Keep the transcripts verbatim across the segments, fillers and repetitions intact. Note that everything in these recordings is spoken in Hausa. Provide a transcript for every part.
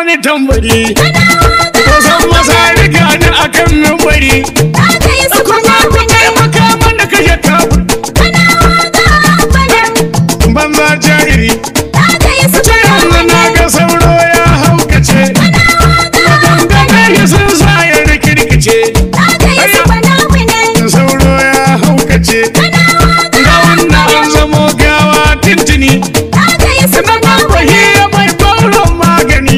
mani tambari kusan masari gani akan mimbari kuma ku taimaka mana kashe kafin banza jahiri ta yanzu na ga sauro ya haukace maganganu sun sa ya rikirkice sauro ya haukace ga wannan an zamo gawa tintini na babahi ya mai bauron magani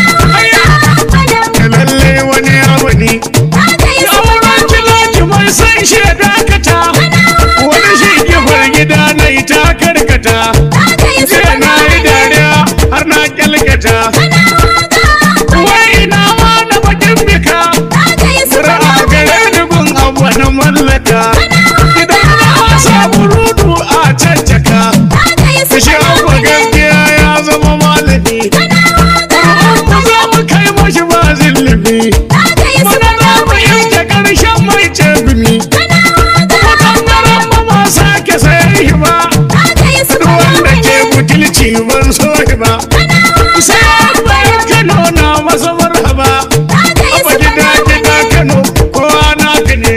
lalle wani abu ne auren kilaki mai san shi dakata wani shi gifar gida na ita karkata sai na yi dariya har na kyalkata wai ina ma na bakin bika fura a gare dubin abu na mallaka idan na samu rudu a cancaka shi abu gaskiya ya zama malami ku za mu kai mashi ba zillibi mana za mu yanke karshen mai cebimi ɓangaren ba ma sake sayi ba wanda ke butulci ban so ba sai bayan Kano na masa marhaba abba gida gida Kano kowa na ne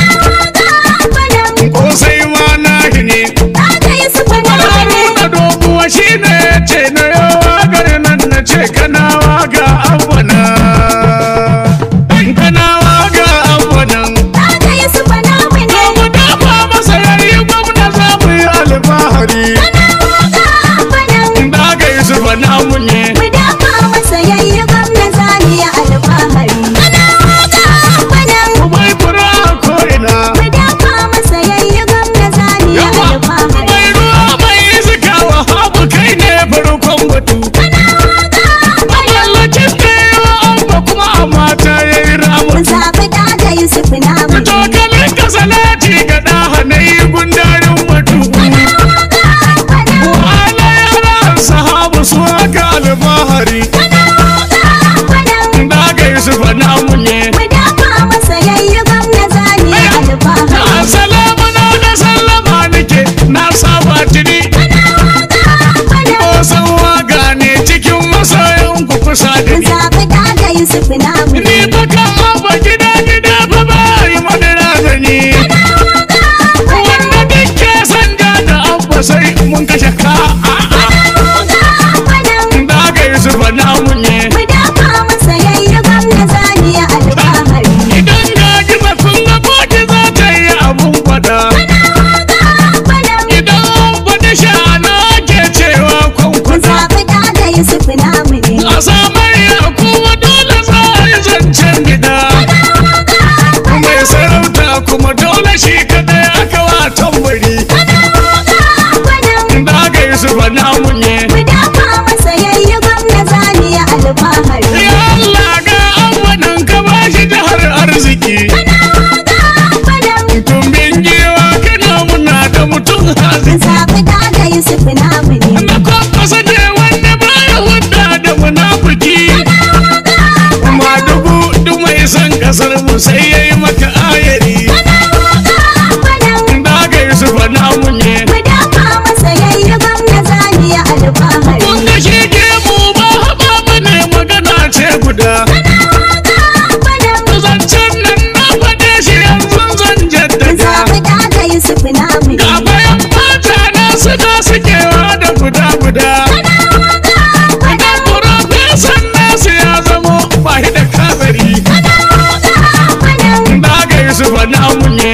ko sai ma na ne Haruna Doguwa shi ne ya ce na yawa garin nan na ce Kanawa ga abana Kanawa ga abanan mu dafa masa yayi gwamna za mu yi alfahari da ga Yusuf namu ne mu bai fura ko ina mai ruwa mai zikawa habu kai ne farkon batu mamallacin da yawa amma kuma a mata ya yi ramutu to kalin ka salati ga ɗaha na yi gundarin batu wa'ala yaran sahabu su haka alfahari da ga Yusuf namu ne assalamu na da sallama nake na saba tuni ko san waga ne cikin masoyan ku kusa da ni ni ba kan abba gida gida ba bari madara gani wanda duk san da da abba sai mun kashe ka da ga Yusuf namu ne idan ga jiba kun ga bodi za ta yi abun kwada idan an kwada shana ke cewa kwankwada a samar ya kuma dole za a yi zancen gida mai sarauta kuma dole shi kadai aka wa tambari da aka yi su fana munye ya Allah ga amfanin ka ba shi jihar arziki tumbin giwa kana muna da mutum haziki na kwakwasa ne wanda baya hudda da munafiki kuma dubu duk mai son kasar mu sai ya yi maka ayari da aka yi su fana munye kun ga shi ke mu ba haɓa bane magana ce guda zancen nan na faɗe shi yanzu zan jaddada ga bayan mata na suna sukewa da guda guda da profesan nasu ya zamo ba shi da kabari da aka yi su fana munye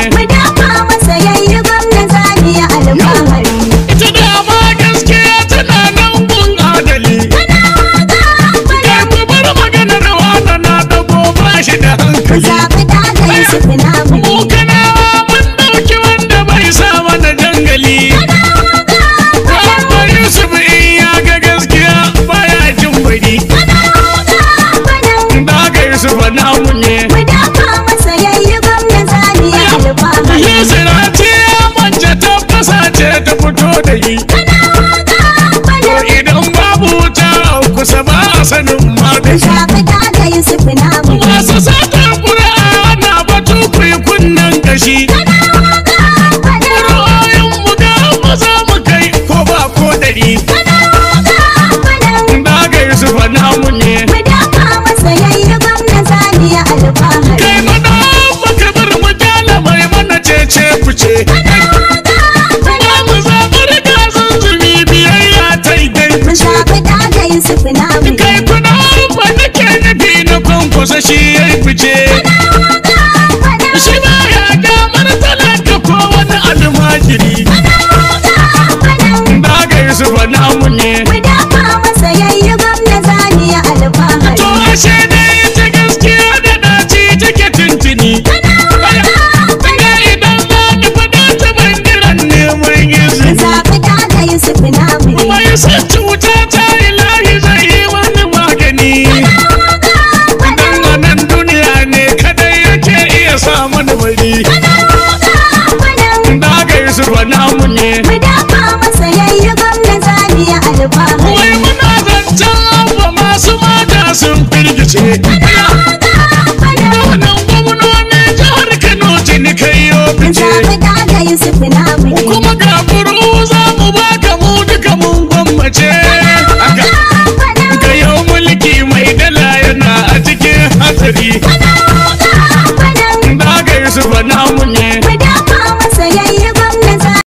ita dama gaskiya tana nan gun adali kai ku bar maganar wanda na dago ba shi da hankali mu kanawa mun dauki wanda bai sa mana dangali Abba Yusuf in ya ga gaskiya baya jin bari da aka Yusuf namu ne Yusra ce ya manja tabbasa ce ta fito da yi to idan babu wuta kusa ba a sanin magani masu satar ƙura'a na batu kuyi kunnen kashi ƙura'ayin mu da maza mu kai ko ba ko dari da ga Yusuf namu ne ce wannan gwamnonin jihar Kano tuni kai yo fice kuma ga buru za mu baka mu duka mun gwammace ga yau mulki mai dala yana a cikin hatsari